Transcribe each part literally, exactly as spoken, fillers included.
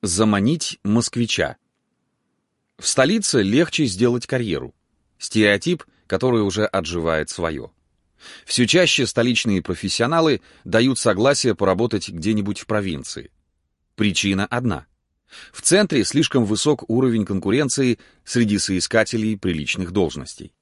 Заманить москвича. В столице легче сделать карьеру. Стереотип, который уже отживает свое. Все чаще столичные профессионалы дают согласие поработать где-нибудь в провинции. Причина одна. В центре слишком высок уровень конкуренции среди соискателей приличных должностей.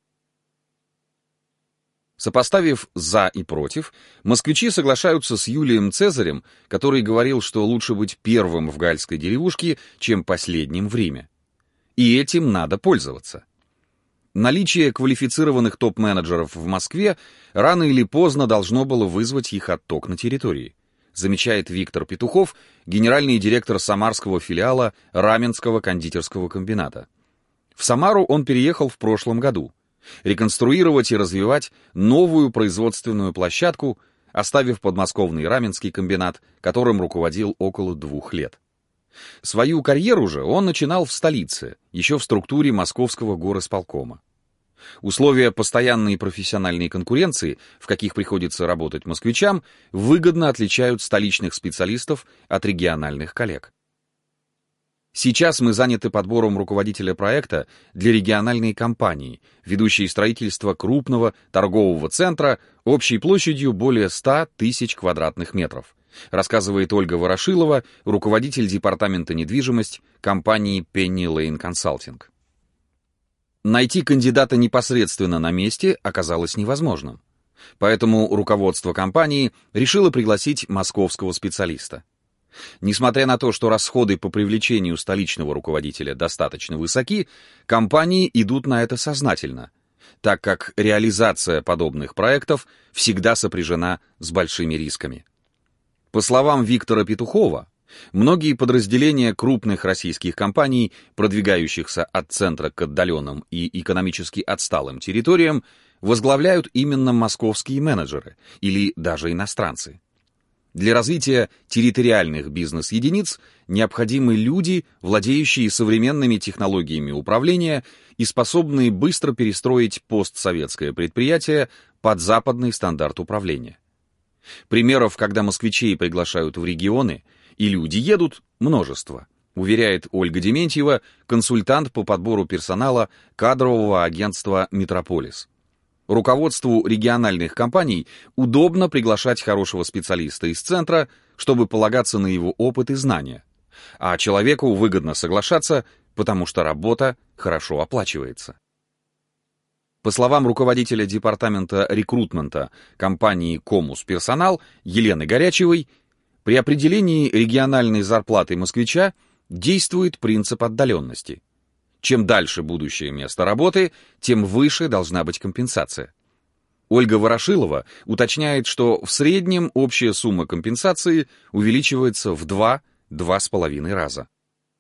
Сопоставив «за» и «против», москвичи соглашаются с Юлием Цезарем, который говорил, что лучше быть первым в гальской деревушке, чем последним в Риме. И этим надо пользоваться. Наличие квалифицированных топ-менеджеров в Москве рано или поздно должно было вызвать их отток на территории, замечает Виктор Петухов, генеральный директор самарского филиала Раменского кондитерского комбината. В Самару он переехал в прошлом году. Реконструировать и развивать новую производственную площадку, оставив подмосковный Раменский комбинат, которым руководил около двух лет. Свою карьеру же он начинал в столице, еще в структуре московского горисполкома. Условия постоянной профессиональной конкуренции, в каких приходится работать москвичам, выгодно отличают столичных специалистов от региональных коллег. Сейчас мы заняты подбором руководителя проекта для региональной компании, ведущей строительство крупного торгового центра общей площадью более ста тысяч квадратных метров, рассказывает Ольга Ворошилова, руководитель департамента недвижимость компании Penny Lane Consulting. Найти кандидата непосредственно на месте оказалось невозможным, поэтому руководство компании решило пригласить московского специалиста. Несмотря на то, что расходы по привлечению столичного руководителя достаточно высоки, компании идут на это сознательно, так как реализация подобных проектов всегда сопряжена с большими рисками. По словам Виктора Петухова, многие подразделения крупных российских компаний, продвигающихся от центра к отдаленным и экономически отсталым территориям, возглавляют именно московские менеджеры или даже иностранцы. Для развития территориальных бизнес-единиц необходимы люди, владеющие современными технологиями управления и способные быстро перестроить постсоветское предприятие под западный стандарт управления. Примеров, когда москвичей приглашают в регионы и люди едут, множество, уверяет Ольга Дементьева, консультант по подбору персонала кадрового агентства «Метрополис». Руководству региональных компаний удобно приглашать хорошего специалиста из центра, чтобы полагаться на его опыт и знания, а человеку выгодно соглашаться, потому что работа хорошо оплачивается. По словам руководителя департамента рекрутмента компании «Комус Персонал» Елены Горячевой, при определении региональной зарплаты москвича действует принцип отдаленности. Чем дальше будущее место работы, тем выше должна быть компенсация. Ольга Ворошилова уточняет, что в среднем общая сумма компенсации увеличивается в два-два с половиной раза.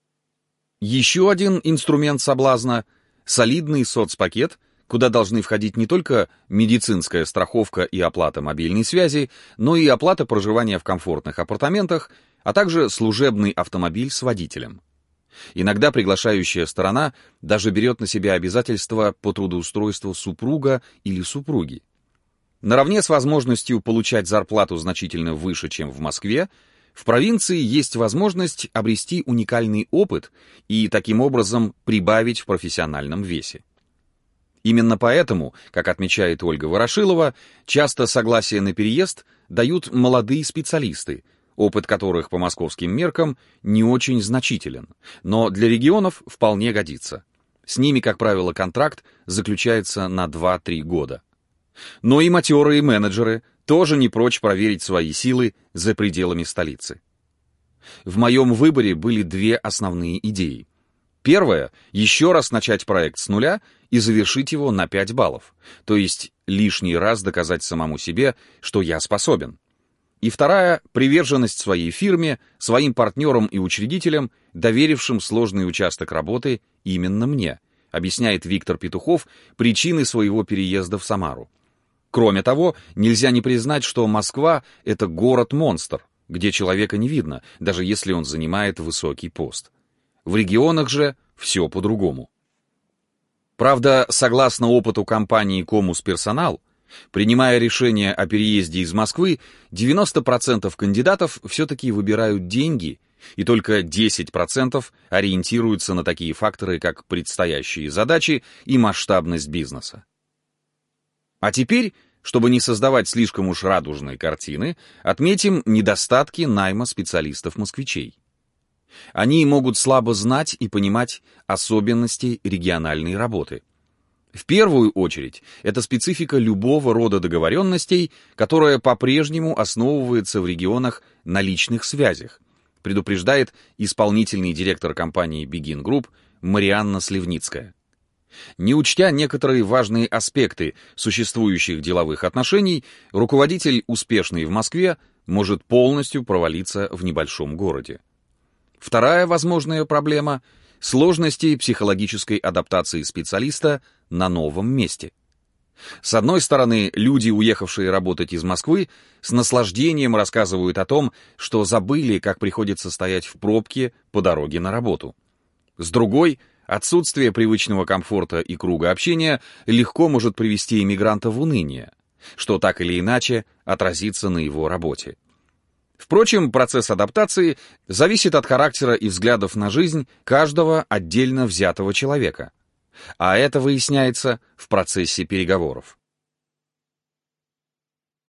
Еще один инструмент соблазна – солидный соцпакет, куда должны входить не только медицинская страховка и оплата мобильной связи, но и оплата проживания в комфортных апартаментах, а также служебный автомобиль с водителем. Иногда приглашающая сторона даже берет на себя обязательства по трудоустройству супруга или супруги. Наравне с возможностью получать зарплату значительно выше, чем в Москве, в провинции есть возможность обрести уникальный опыт и таким образом прибавить в профессиональном весе. Именно поэтому, как отмечает Ольга Ворошилова, часто согласие на переезд дают молодые специалисты, опыт которых по московским меркам не очень значителен, но для регионов вполне годится. С ними, как правило, контракт заключается на два-три года. Но и матерые менеджеры тоже не прочь проверить свои силы за пределами столицы. В моем выборе были две основные идеи. Первая — еще раз начать проект с нуля и завершить его на пять баллов, то есть лишний раз доказать самому себе, что я способен. И вторая — приверженность своей фирме, своим партнерам и учредителям, доверившим сложный участок работы именно мне, объясняет Виктор Петухов причины своего переезда в Самару. Кроме того, нельзя не признать, что Москва — это город-монстр, где человека не видно, даже если он занимает высокий пост. В регионах же все по-другому. Правда, согласно опыту компании «Комус Персонал», принимая решение о переезде из Москвы, девяносто процентов кандидатов все-таки выбирают деньги и только десять процентов ориентируются на такие факторы, как предстоящие задачи и масштабность бизнеса. А теперь, чтобы не создавать слишком уж радужной картины, отметим недостатки найма специалистов-москвичей. Они могут слабо знать и понимать особенности региональной работы. В первую очередь, это специфика любого рода договоренностей, которая по-прежнему основывается в регионах на личных связях, предупреждает исполнительный директор компании Begin Group Марианна Сливницкая. Не учтя некоторые важные аспекты существующих деловых отношений, руководитель, успешный в Москве, может полностью провалиться в небольшом городе. Вторая возможная проблема — сложности психологической адаптации специалиста на новом месте. С одной стороны, люди, уехавшие работать из Москвы, с наслаждением рассказывают о том, что забыли, как приходится стоять в пробке по дороге на работу. С другой, отсутствие привычного комфорта и круга общения легко может привести иммигранта в уныние, что так или иначе отразится на его работе. Впрочем, процесс адаптации зависит от характера и взглядов на жизнь каждого отдельно взятого человека. А это выясняется в процессе переговоров.